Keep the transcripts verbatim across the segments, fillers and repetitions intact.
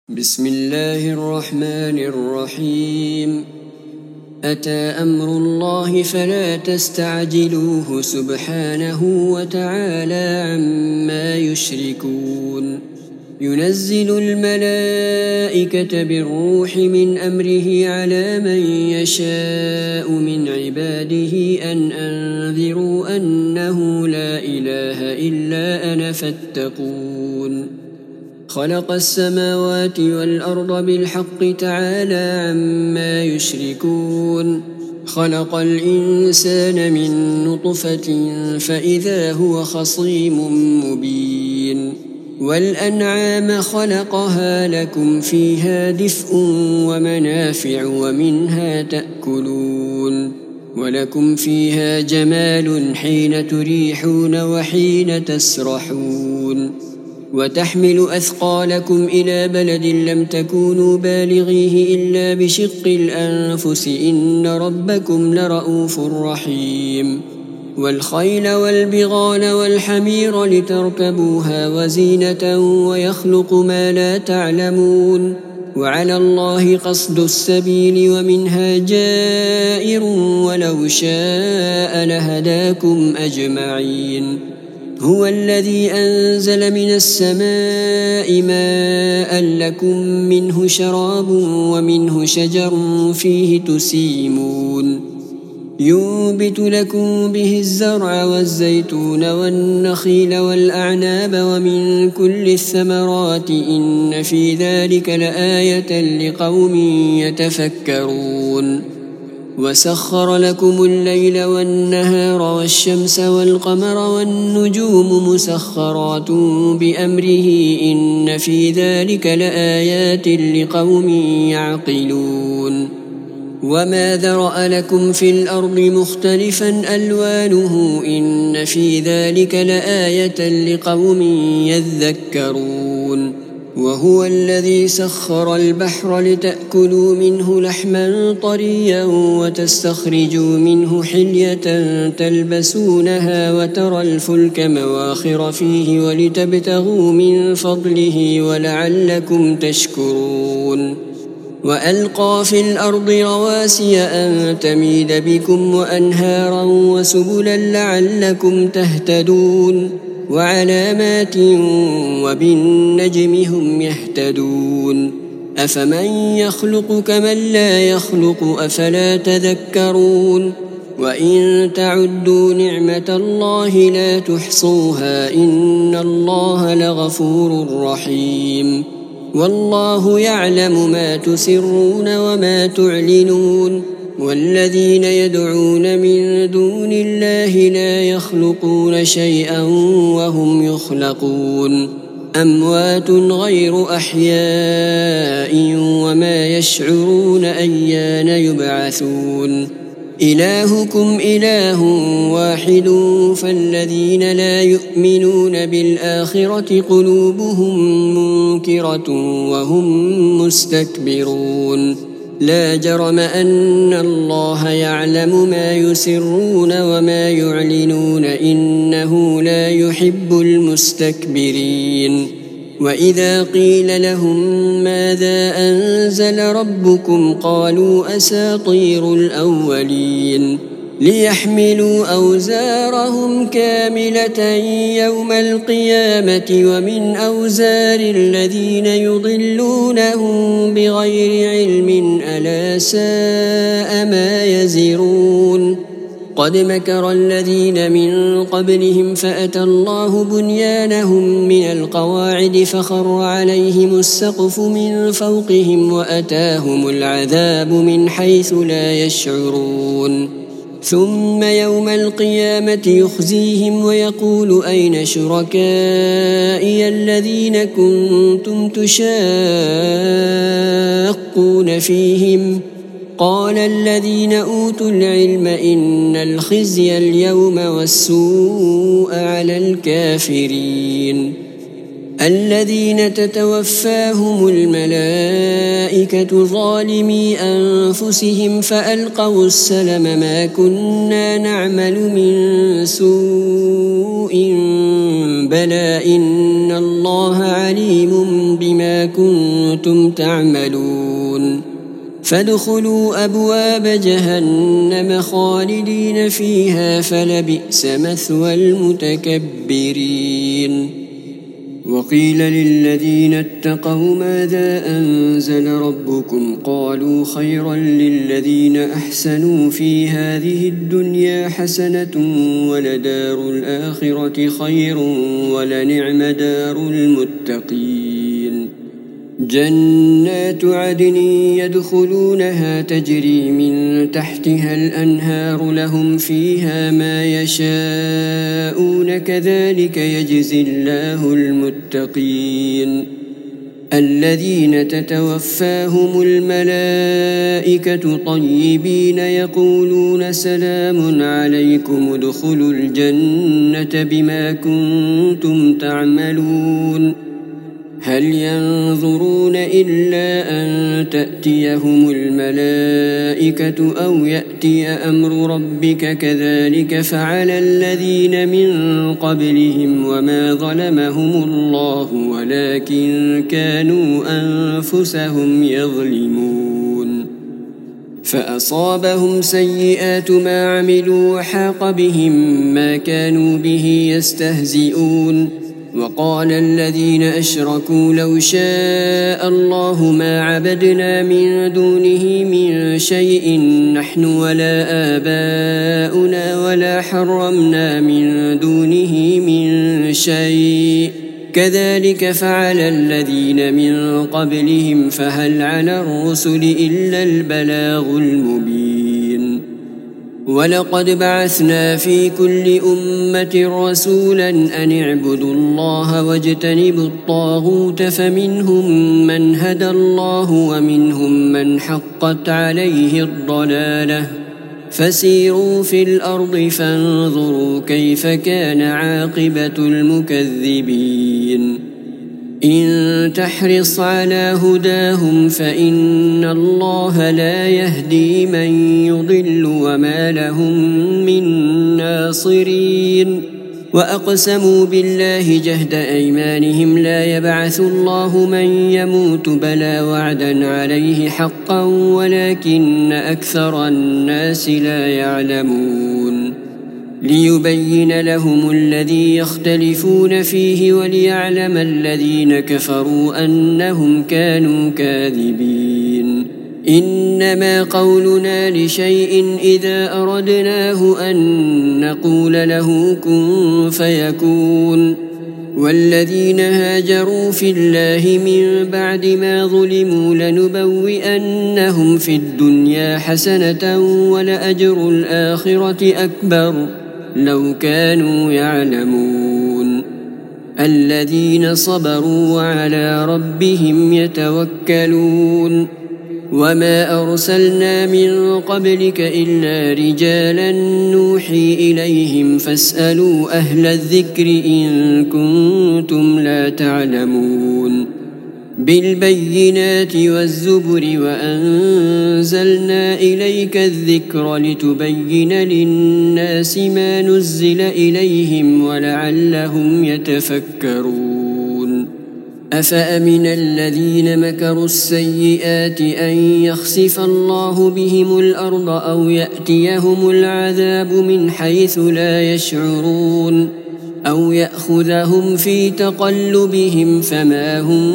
بسم الله الرحمن الرحيم أتى أمر الله فلا تستعجلوه سبحانه وتعالى عما يشركون ينزل الملائكة بالروح من أمره على من يشاء من عباده أن أنذروا أنه لا إله إلا أنا فاتقون خلق السماوات والأرض بالحق تعالى عما يشركون خلق الإنسان من نطفة فإذا هو خصيم مبين والأنعام خلقها لكم فيها دفء ومنافع ومنها تأكلون ولكم فيها جمال حين تريحون وحين تسرحون وتحمل أثقالكم إلى بلد لم تكونوا بالغيه إلا بشق الأنفس إن ربكم لرؤوف رحيم والخيل والبغال والحمير لتركبوها وزينة ويخلق ما لا تعلمون وعلى الله قصد السبيل ومنها جائر ولو شاء لهداكم أجمعين هو الذي أنزل من السماء ماء لكم منه شراب ومنه شجر فيه تسيمون ينبت لكم به الزرع والزيتون والنخيل والأعناب ومن كل الثمرات إن في ذلك لآية لقوم يتفكرون وسخر لكم الليل والنهار والشمس والقمر والنجوم مسخرات بأمره إن في ذلك لآيات لقوم يعقلون وما ذرأ لكم في الأرض مختلفا ألوانه إن في ذلك لآية لقوم يذكرون وهو الذي سخر البحر لتأكلوا منه لحما طريا وتستخرجوا منه حلية تلبسونها وترى الفلك مواخر فيه ولتبتغوا من فضله ولعلكم تشكرون وألقى في الأرض رواسي أن تميد بكم وأنهارا وسبلا لعلكم تهتدون وعلامات وبالنجم هم يهتدون أفمن يخلق كمن لا يخلق أفلا تذكرون وإن تعدوا نعمة الله لا تحصوها إن الله لغفور رحيم والله يعلم ما تسرون وما تعلنون والذين يدعون من دون الله لا يخلقون شيئا وهم يخلقون أموات غير أحياء وما يشعرون أيان يبعثون إلهكم إله واحد فالذين لا يؤمنون بالآخرة قلوبهم منكرة وهم مستكبرون لا جرم أن الله يعلم ما يسرون وما يعلنون إنه لا يحب المستكبرين وإذا قيل لهم ماذا أنزل ربكم قالوا أساطير الأولين ليحملوا أوزارهم كاملة يوم القيامة ومن أوزار الذين يضلونهم بغير علم ألا ساء ما يزرون قد مكر الذين من قبلهم فأتى الله بنيانهم من القواعد فخر عليهم السقف من فوقهم وأتاهم العذاب من حيث لا يشعرون ثم يوم القيامة يخزيهم ويقول أين شركائي الذين كنتم تشاقون فيهم قال الذين أوتوا العلم إن الخزي اليوم والسوء على الكافرين الذين تتوفاهم الملائكة الملائكة ظالمي أنفسهم فألقوا السلم ما كنا نعمل من سوء بلى إن الله عليم بما كنتم تعملون فادخلوا أبواب جهنم خالدين فيها فلبئس مثوى المتكبرين. وقيل للذين اتقوا ماذا أنزل ربكم قالوا خيرا للذين أحسنوا في هذه الدنيا حسنة ولدار الآخرة خير ولنعم دار المتقين. جنات عدن يدخلونها تجري من تحتها الأنهار لهم فيها ما يشاءون كذلك يجزي الله المتقين. الذين تتوفاهم الملائكة طيبين يقولون سلام عليكم ادخلوا الجنة بما كنتم تعملون. هل ينظرون إلا أن تأتيهم الملائكة أو يأتي أمر ربك كذلك فعل الذين من قبلهم وما ظلمهم الله ولكن كانوا أنفسهم يظلمون. فأصابهم سيئات ما عملوا وحاق بهم ما كانوا به يستهزئون. وقال الذين أشركوا لو شاء الله ما عبدنا من دونه من شيء نحن ولا آباؤنا ولا حرمنا من دونه من شيء كذلك فعل الذين من قبلهم فهل على الرسل إلا البلاغ المبين. ولقد بعثنا في كل أمة رسولا أن اعبدوا الله واجتنبوا الطاغوت فمنهم من هدى الله ومنهم من حقت عليه الضلالة فسيروا في الأرض فانظروا كيف كان عاقبة المكذبين. إن تحرص على هداهم فإن الله لا يهدي من يضل وما لهم من ناصرين. وأقسموا بالله جهد أيمانهم لا يبعث الله من يموت بلى وعدا عليه حقا ولكن أكثر الناس لا يعلمون. ليبين لهم الذي يختلفون فيه وليعلم الذين كفروا أنهم كانوا كاذبين. إنما قولنا لشيء إذا أردناه أن نقول له كن فيكون. والذين هاجروا في الله من بعد ما ظلموا لنبوئنهم في الدنيا حسنة ولأجر الآخرة أكبر لو كانوا يعلمون. الذين صبروا وعلى ربهم يتوكلون. وما أرسلنا من قبلك إلا رجالا نوحي إليهم فاسألوا أهل الذكر إن كنتم لا تعلمون. بالبينات والزبر وأنزلنا إليك الذكر لتبين للناس ما نزل إليهم ولعلهم يتفكرون. أفأمن الذين مكروا السيئات أن يخسف الله بهم الأرض أو يأتيهم العذاب من حيث لا يشعرون أو يأخذهم في تقلبهم فما هم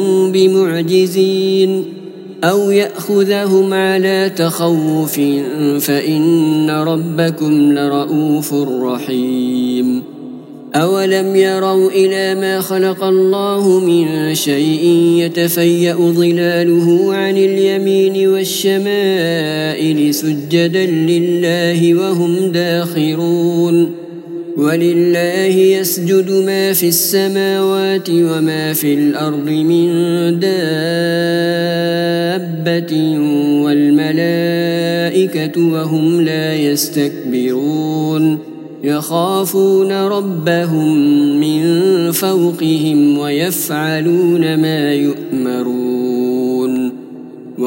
بمعجزين أو يأخذهم على تخوف فإن ربكم لرؤوف رحيم. أولم يروا إلى ما خلق الله من شيء يتفيأ ظلاله عن اليمين والشمائل سجدا لله وهم داخرون. ولله يسجد ما في السماوات وما في الأرض من دابة والملائكة وهم لا يستكبرون يخافون ربهم من فوقهم ويفعلون ما يؤمرون.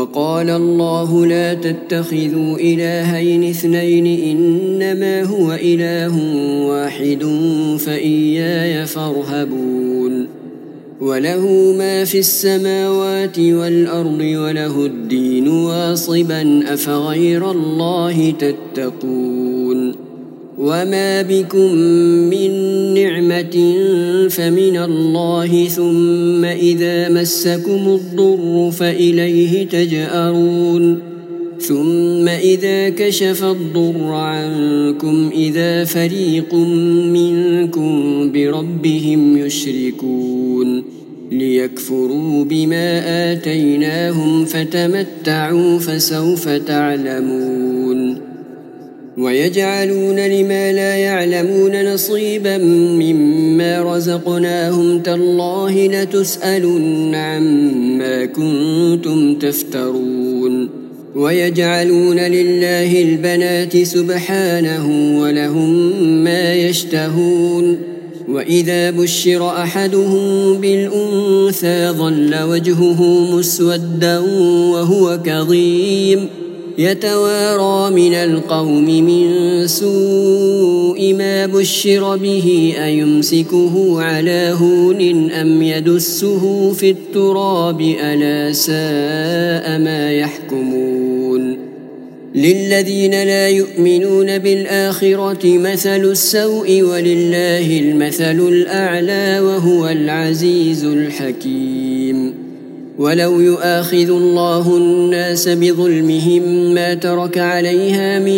وقال الله لا تتخذوا إلهين اثنين إنما هو إله واحد فإياي فارهبون وله ما في السماوات والأرض وله الدين واصبا أفغير الله تتقون وما بكم من نعمة فمن الله ثم إذا مسكم الضر فإليه تجأرون ثم إذا كشف الضر عنكم إذا فريق منكم بربهم يشركون ليكفروا بما آتيناهم فتمتعوا فسوف تعلمون ويجعلون لما لا يعلمون نصيبا مما رزقناهم تالله لتسألن عما كنتم تفترون ويجعلون لله البنات سبحانه ولهم ما يشتهون وإذا بشر أحدهم بالأنثى ظل وجهه مسودا وهو كظيم يتوارى من القوم من سوء ما بشر به أيمسكه على هون أم يدسه في التراب ألا ساء ما يحكمون للذين لا يؤمنون بالآخرة مثل السوء ولله المثل الأعلى وهو العزيز الحكيم ولو يؤاخذ الله الناس بظلمهم ما ترك عليها من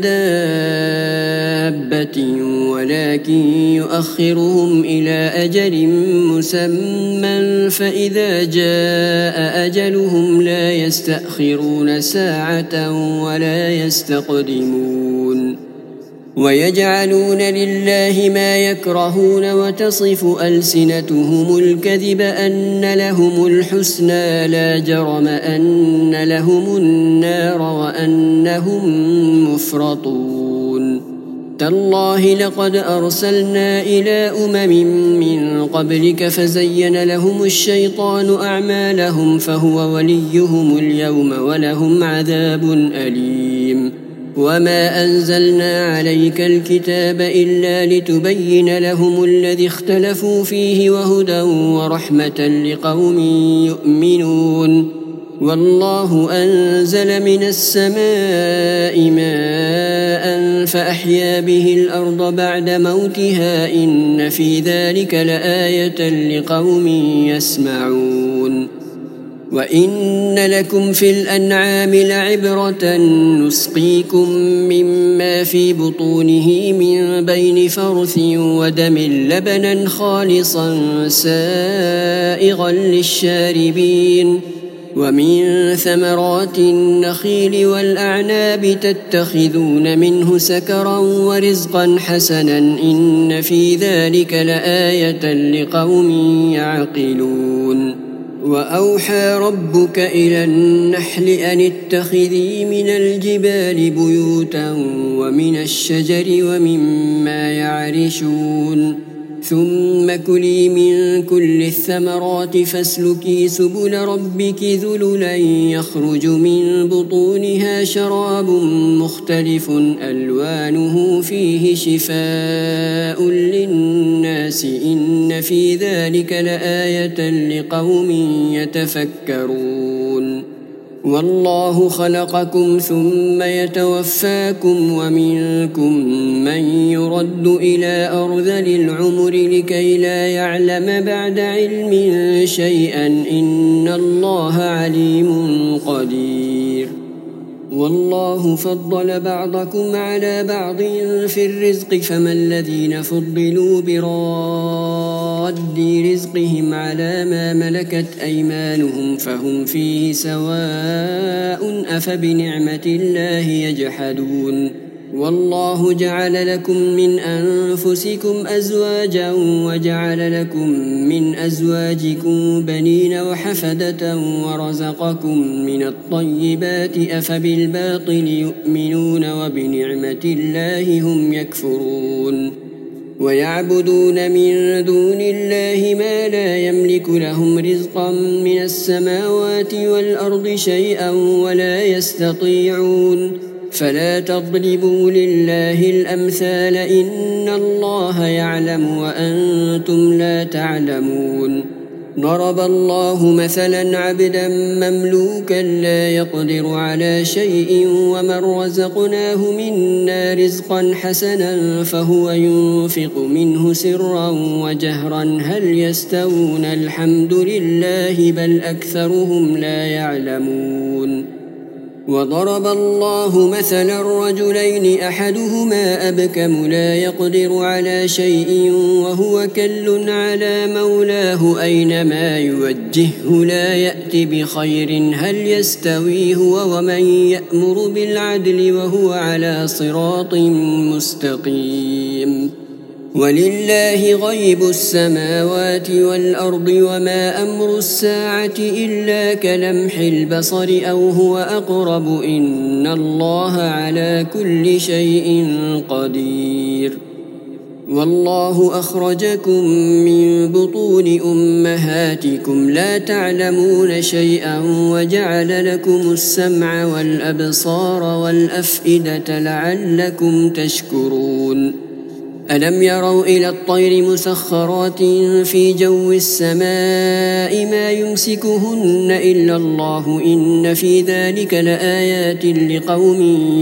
دابة ولكن يؤخرهم إلى أجل مسمى فإذا جاء أجلهم لا يستأخرون ساعة ولا يستقدمون ويجعلون لله ما يكرهون وتصف ألسنتهم الكذب أن لهم الحسنى لا جرم أن لهم النار وأنهم مفرطون تالله لقد أرسلنا إلى أمم من قبلك فزين لهم الشيطان أعمالهم فهو وليهم اليوم ولهم عذاب أليم وما أنزلنا عليك الكتاب إلا لتبين لهم الذي اختلفوا فيه وهدى ورحمة لقوم يؤمنون والله أنزل من السماء ماء فأحيا به الأرض بعد موتها إن في ذلك لآية لقوم يسمعون وإن لكم في الأنعام لعبرة نسقيكم مما في بطونه من بين فرث ودم لبنا خالصا سائغا للشاربين ومن ثمرات النخيل والأعناب تتخذون منه سكرا ورزقا حسنا إن في ذلك لآية لقوم يعقلون وأوحى ربك إلى النحل أن اتخذي من الجبال بيوتا ومن الشجر ومما يعرشون ثم كلي من كل الثمرات فاسلكي سبل ربك ذللا يخرج من بطونها شراب مختلف ألوانه فيه شفاء للناس إن في ذلك لآية لقوم يتفكرون والله خلقكم ثم يتوفاكم ومنكم من يرد إلى أرذل العمر لكي لا يعلم بعد علم شيئا إن الله عليم قدير والله فضل بعضكم على بعض في الرزق فما الذين فضلوا براد رزقهم على ما ملكت أيمانهم فهم فيه سواء أفبنعمة الله يجحدون والله جعل لكم من أنفسكم أزواجا وجعل لكم من أزواجكم بنين وحفدة ورزقكم من الطيبات أفبالباطل يؤمنون وبنعمة الله هم يكفرون ويعبدون من دون الله ما لا يملك لهم رزقا من السماوات والأرض شيئا ولا يستطيعون فلا تضربوا لله الأمثال إن الله يعلم وأنتم لا تعلمون ضرب الله مثلا عبدا مملوكا لا يقدر على شيء ومن رزقناه منا رزقا حسنا فهو ينفق منه سرا وجهرا هل يستوون الحمد لله بل أكثرهم لا يعلمون وضرب الله مثلا رجلين أحدهما أبكم لا يقدر على شيء وهو كل على مولاه أينما يوجهه لا يأتي بخير هل يستوي هو ومن يأمر بالعدل وهو على صراط مستقيم ولله غيب السماوات والأرض وما أمر الساعة إلا كلمح البصر أو هو أقرب إن الله على كل شيء قدير والله أخرجكم من بطون أمهاتكم لا تعلمون شيئا وجعل لكم السمع والأبصار والأفئدة لعلكم تشكرون ألم يروا إلى الطير مسخرات في جو السماء ما يمسكهن إلا الله إن في ذلك لآيات لقوم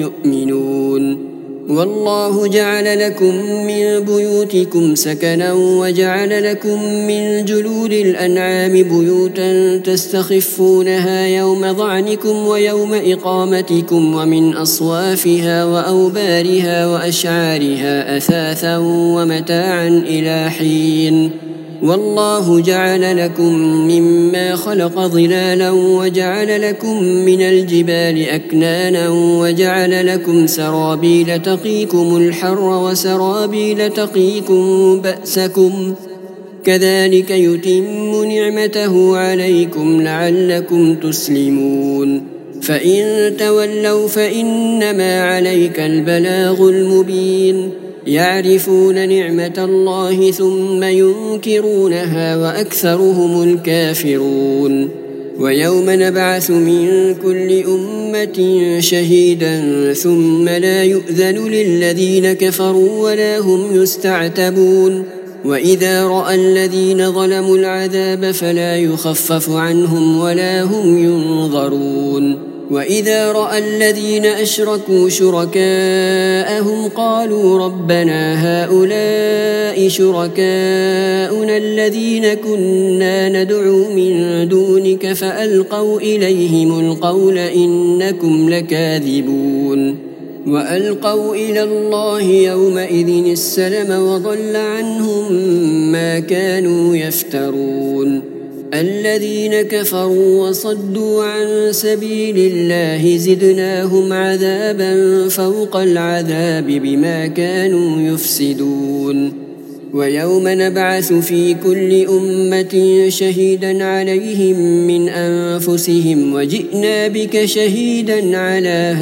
يؤمنون والله جعل لكم من بيوتكم سكنا وجعل لكم من جلود الأنعام بيوتا تستخفونها يوم ظعنكم ويوم إقامتكم ومن أصوافها وأوبارها وأشعارها أثاثا ومتاعا إلى حين والله جعل لكم مما خلق ظلالا وجعل لكم من الجبال أكنانا وجعل لكم سرابيل تقيكم الحر وسرابيل تقيكم بأسكم كذلك يتم نعمته عليكم لعلكم تسلمون فإن تولوا فإنما عليك البلاغ المبين يعرفون نعمة الله ثم ينكرونها وأكثرهم الكافرون ويوم نبعث من كل أمة شهيدا ثم لا يؤذن للذين كفروا ولا هم يستعتبون وإذا رأى الذين ظلموا العذاب فلا يخفف عنهم ولا هم ينظرون وإذا رأى الذين أشركوا شركاءهم قالوا ربنا هؤلاء شركاؤنا الذين كنا ندعو من دونك فألقوا إليهم القول إنكم لكاذبون وألقوا إلى الله يومئذ السلم وضل عنهم ما كانوا يفترون الذين كفروا وصدوا عن سبيل الله زدناهم عذابا فوق العذاب بما كانوا يفسدون ويوم نبعث في كل أمة شهيدا عليهم من أنفسهم وجئنا بك شهيدا على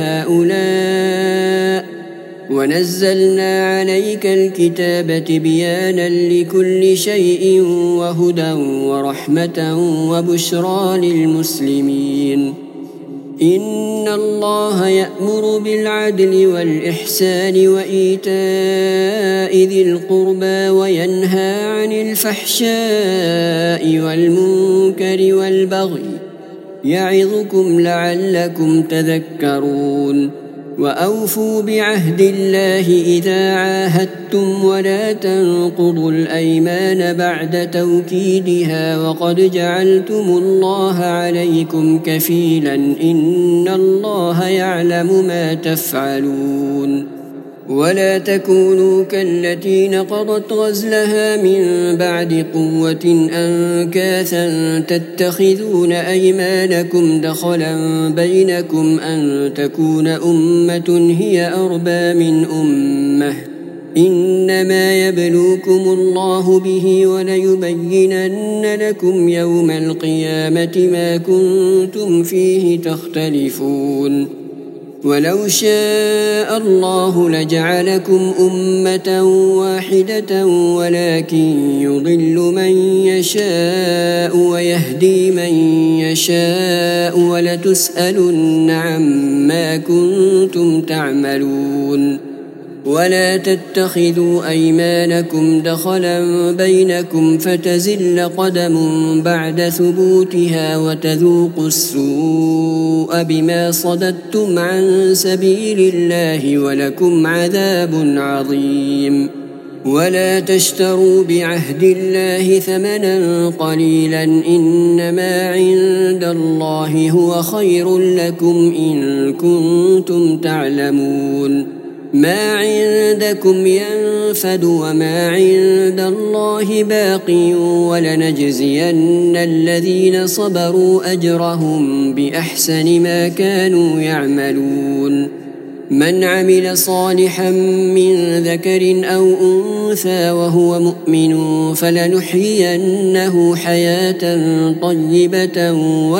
هؤلاء ونزلنا عليك الكتاب بيانا لكل شيء وهدى ورحمة وبشرى للمسلمين إن الله يأمر بالعدل والإحسان وإيتاء ذي القربى وينهى عن الفحشاء والمنكر والبغي يعظكم لعلكم تذكرون وأوفوا بعهد الله إذا عاهدتم ولا تنقضوا الأيمان بعد توكيدها وقد جعلتم الله عليكم كفيلا إن الله يعلم ما تفعلون ولا تكونوا كالتي نقضت غزلها من بعد قوة أنكاثا تتخذون أيمانكم دخلا بينكم أن تكون أمة هي أربى من أمة إنما يبلوكم الله به وليبينن لكم يوم القيامة ما كنتم فيه تختلفون ولو شاء الله لجعلكم أمة واحدة ولكن يضل من يشاء ويهدي من يشاء ولتسألن عما كنتم تعملون ولا تتخذوا أيمانكم دخلا بينكم فتزل قدم بعد ثبوتها وتذوقوا السوء بما صددتم عن سبيل الله ولكم عذاب عظيم ولا تشتروا بعهد الله ثمنا قليلا إنما عند الله هو خير لكم إن كنتم تعلمون ما عندكم ينفد وما عند الله باق ولنجزين الذين صبروا أجرهم بأحسن ما كانوا يعملون من عمل صالحا من ذكر أو أنثى وهو مؤمن فلنحيينه حياة طيبة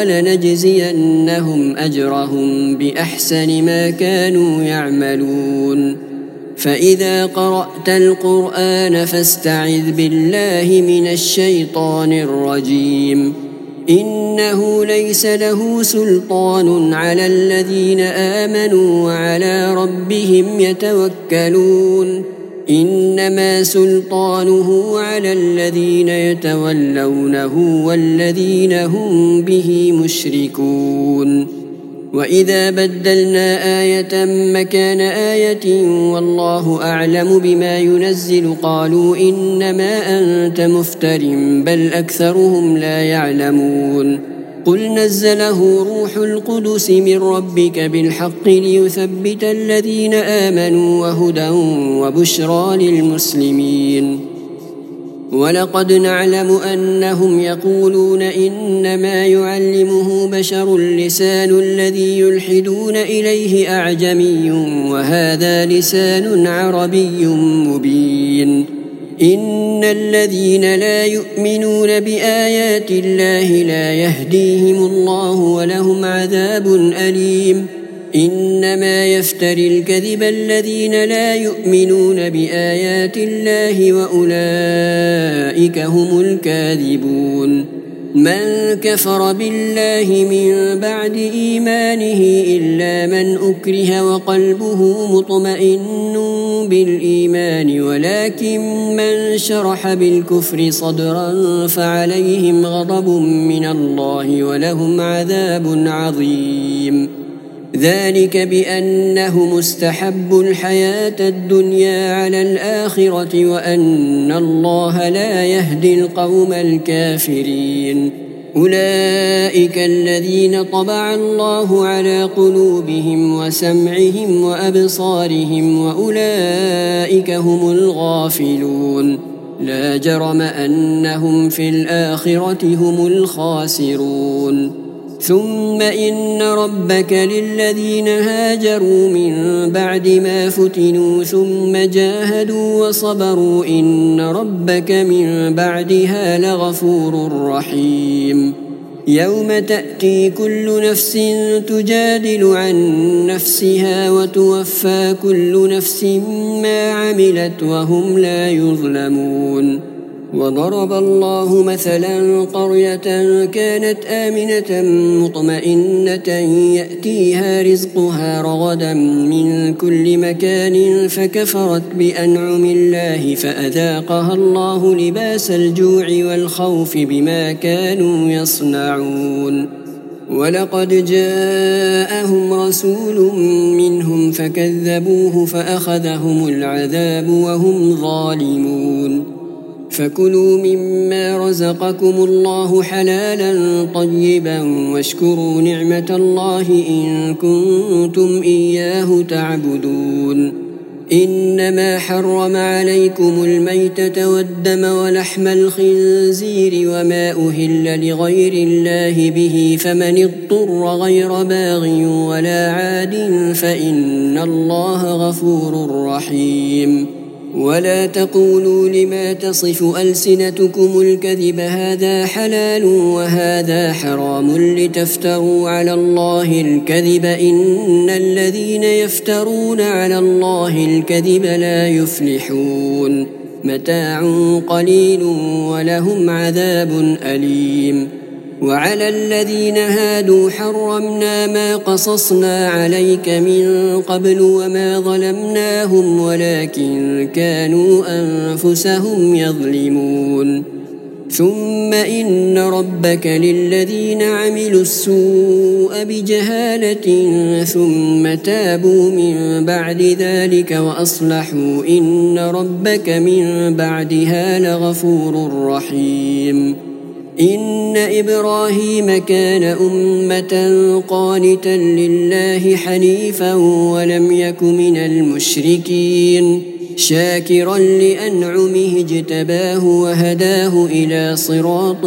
ولنجزينهم أجرهم بأحسن ما كانوا يعملون فإذا قرأت القرآن فاستعذ بالله من الشيطان الرجيم إنه ليس له سلطان على الذين آمنوا وعلى ربهم يتوكلون إنما سلطانه على الذين يتولونه والذين هم به مشركون وإذا بدلنا آية مكان آية والله أعلم بما ينزل قالوا إنما أنت مفتر بل أكثرهم لا يعلمون قل نزله روح القدس من ربك بالحق ليثبت الذين آمنوا وهدى وبشرى للمسلمين ولقد نعلم أنهم يقولون إنما يعلمه بشر لسان الذي يلحدون إليه أعجمي وهذا لسان عربي مبين إن الذين لا يؤمنون بآيات الله لا يهديهم الله ولهم عذاب أليم إنما يفتري الكذب الذين لا يؤمنون بآيات الله وأولئك هم الكاذبون من كفر بالله من بعد إيمانه إلا من أكره وقلبه مطمئن بالإيمان ولكن من شرح بالكفر صدرا فعليهم غضب من الله ولهم عذاب عظيم ذلك بأنهم استحبوا الحياة الدنيا على الآخرة وأن الله لا يهدي القوم الكافرين أولئك الذين طبع الله على قلوبهم وسمعهم وأبصارهم وأولئك هم الغافلون لا جرم أنهم في الآخرة هم الخاسرون ثم إن ربك للذين هاجروا من بعد ما فتنوا ثم جاهدوا وصبروا إن ربك من بعدها لغفور رحيم يوم تأتي كل نفس تجادل عن نفسها وتوفى كل نفس ما عملت وهم لا يظلمون وضرب الله مثلا قرية كانت آمنة مطمئنة يأتيها رزقها رغدا من كل مكان فكفرت بأنعم الله فأذاقها الله لباس الجوع والخوف بما كانوا يصنعون ولقد جاءهم رسول منهم فكذبوه فأخذهم العذاب وهم ظالمون فكلوا مما رزقكم الله حلالا طيبا واشكروا نعمة الله إن كنتم إياه تعبدون إنما حرم عليكم الميتة والدم ولحم الخنزير وما أهل لغير الله به فمن اضطر غير باغ ولا عاد فإن الله غفور رحيم ولا تقولوا لما تصف ألسنتكم الكذب هذا حلال وهذا حرام لتفتروا على الله الكذب إن الذين يفترون على الله الكذب لا يفلحون متاع قليل ولهم عذاب أليم وعلى الذين هادوا حرمنا ما قصصنا عليك من قبل وما ظلمناهم ولكن كانوا أنفسهم يظلمون ثم إن ربك للذين عملوا السوء بجهالة ثم تابوا من بعد ذلك وأصلحوا إن ربك من بعدها لغفور رحيم إن إبراهيم كان أمة قانتا لله حنيفا ولم يك من المشركين شاكرا لأنعمه اجتباه وهداه إلى صراط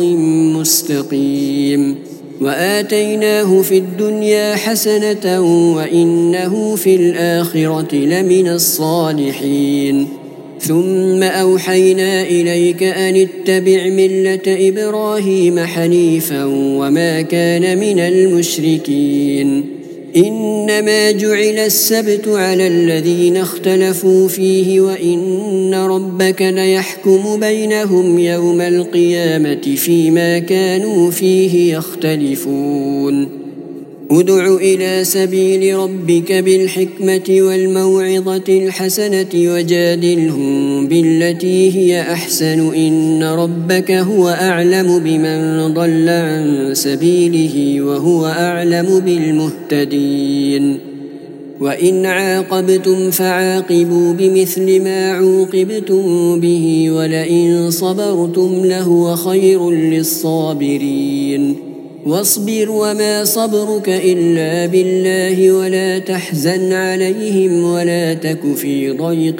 مستقيم وآتيناه في الدنيا حسنة وإنه في الآخرة لمن الصالحين ثم أوحينا إليك أن اتبع ملة إبراهيم حنيفا وما كان من المشركين إنما جعل السبت على الذين اختلفوا فيه وإن ربك ليحكم بينهم يوم القيامة فيما كانوا فيه يختلفون ادع إلى سبيل ربك بالحكمة والموعظة الحسنة وجادلهم بالتي هي أحسن إن ربك هو أعلم بمن ضل عن سبيله وهو أعلم بالمهتدين وإن عاقبتم فعاقبوا بمثل ما عوقبتم به ولئن صبرتم لهو خير للصابرين واصبر وما صبرك إلا بالله ولا تحزن عليهم ولا تك في ضيق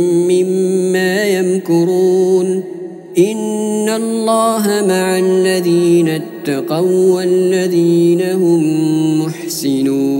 مما يمكرون إن الله مع الذين اتقوا والذين هم محسنون.